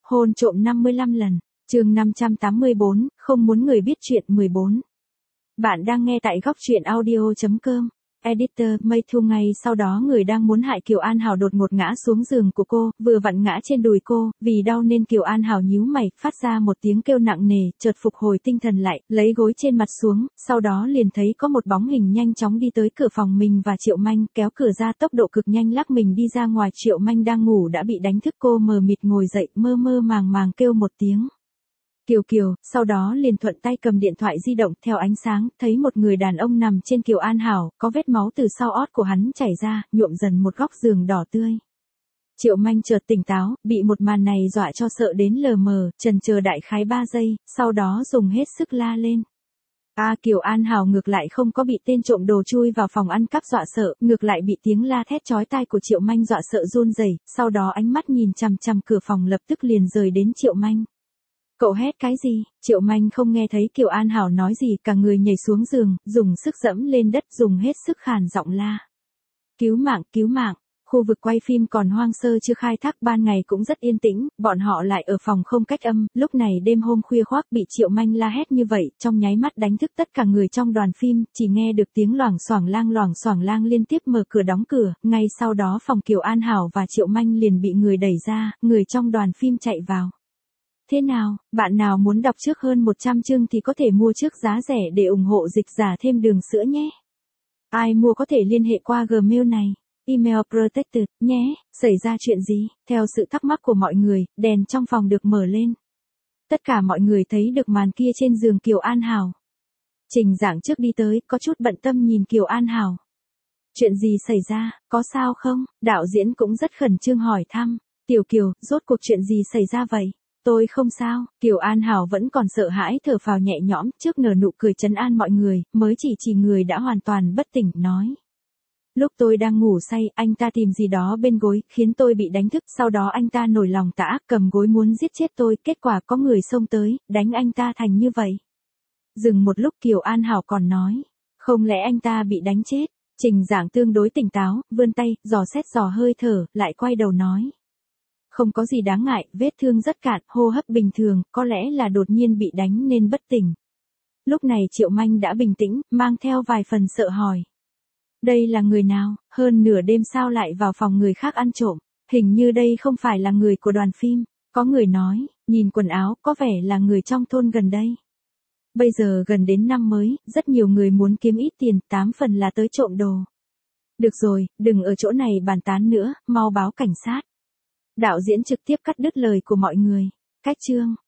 Hôn trộm 55 lần. Chương 584, không muốn người biết chuyện 14. Bạn đang nghe tại góc truyện audio.com. Editor, Mây Thu. Ngay sau đó người đang muốn hại Kiều An Hảo đột ngột ngã xuống giường của cô, vừa vặn ngã trên đùi cô, vì đau nên Kiều An Hảo nhíu mày, phát ra một tiếng kêu nặng nề, chợt phục hồi tinh thần lại, lấy gối trên mặt xuống, sau đó liền thấy có một bóng hình nhanh chóng đi tới cửa phòng mình và Triệu Manh, kéo cửa ra tốc độ cực nhanh lắc mình đi ra ngoài. Triệu Manh đang ngủ đã bị đánh thức, cô mờ mịt ngồi dậy, mơ mơ màng màng kêu một tiếng Kiều Kiều, sau đó liền thuận tay cầm điện thoại di động, theo ánh sáng, thấy một người đàn ông nằm trên Kiều An Hảo, có vết máu từ sau ót của hắn chảy ra, nhuộm dần một góc giường đỏ tươi. Triệu Manh chợt tỉnh táo, bị một màn này dọa cho sợ đến lờ mờ, chần chờ đại khái 3 giây, sau đó dùng hết sức la lên. Kiều An Hảo ngược lại không có bị tên trộm đồ chui vào phòng ăn cắp dọa sợ, ngược lại bị tiếng la thét chói tai của Triệu Manh dọa sợ run rẩy, sau đó ánh mắt nhìn chằm chằm cửa phòng lập tức liền rời đến Triệu Manh. Cậu hét cái gì? Triệu Manh không nghe thấy Kiều An Hảo nói gì, cả người nhảy xuống giường, dùng sức dẫm lên đất, dùng hết sức khàn giọng la. Cứu mạng, cứu mạng. Khu vực quay phim còn hoang sơ chưa khai thác, ban ngày cũng rất yên tĩnh, bọn họ lại ở phòng không cách âm, lúc này đêm hôm khuya khoác bị Triệu Manh la hét như vậy, trong nháy mắt đánh thức tất cả người trong đoàn phim, chỉ nghe được tiếng loảng xoảng lang liên tiếp mở cửa đóng cửa, ngay sau đó phòng Kiều An Hảo và Triệu Manh liền bị người đẩy ra, người trong đoàn phim chạy vào. Thế nào, bạn nào muốn đọc trước hơn 100 chương thì có thể mua trước giá rẻ để ủng hộ dịch giả thêm đường sữa nhé. Ai mua có thể liên hệ qua Gmail này. Email protected, nhé. Xảy ra chuyện gì? Theo sự thắc mắc của mọi người, đèn trong phòng được mở lên. Tất cả mọi người thấy được màn kia trên giường Kiều An Hảo. Trình Giảng trước đi tới, có chút bận tâm nhìn Kiều An Hảo. Chuyện gì xảy ra, có sao không? Đạo diễn cũng rất khẩn trương hỏi thăm. Tiểu Kiều, rốt cuộc chuyện gì xảy ra vậy? Tôi không sao. Kiều An Hảo vẫn còn sợ hãi, thở phào nhẹ nhõm, trước nở nụ cười trấn an mọi người, mới chỉ người đã hoàn toàn bất tỉnh, nói. Lúc tôi đang ngủ say, anh ta tìm gì đó bên gối, khiến tôi bị đánh thức, sau đó anh ta nổi lòng tà ác, cầm gối muốn giết chết tôi, kết quả có người xông tới, đánh anh ta thành như vậy. Dừng một lúc Kiều An Hảo còn nói, không lẽ anh ta bị đánh chết? Trình Giảng tương đối tỉnh táo, vươn tay, dò xét dò hơi thở, lại quay đầu nói. Không có gì đáng ngại, vết thương rất cạn, hô hấp bình thường, có lẽ là đột nhiên bị đánh nên bất tỉnh. Lúc này Triệu Manh đã bình tĩnh, mang theo vài phần sợ hỏi. Đây là người nào, hơn nửa đêm sao lại vào phòng người khác ăn trộm, hình như đây không phải là người của đoàn phim, có người nói, nhìn quần áo, có vẻ là người trong thôn gần đây. Bây giờ gần đến năm mới, rất nhiều người muốn kiếm ít tiền, 8 phần là tới trộm đồ. Được rồi, đừng ở chỗ này bàn tán nữa, mau báo cảnh sát. Đạo diễn trực tiếp cắt đứt lời của mọi người. Cách chương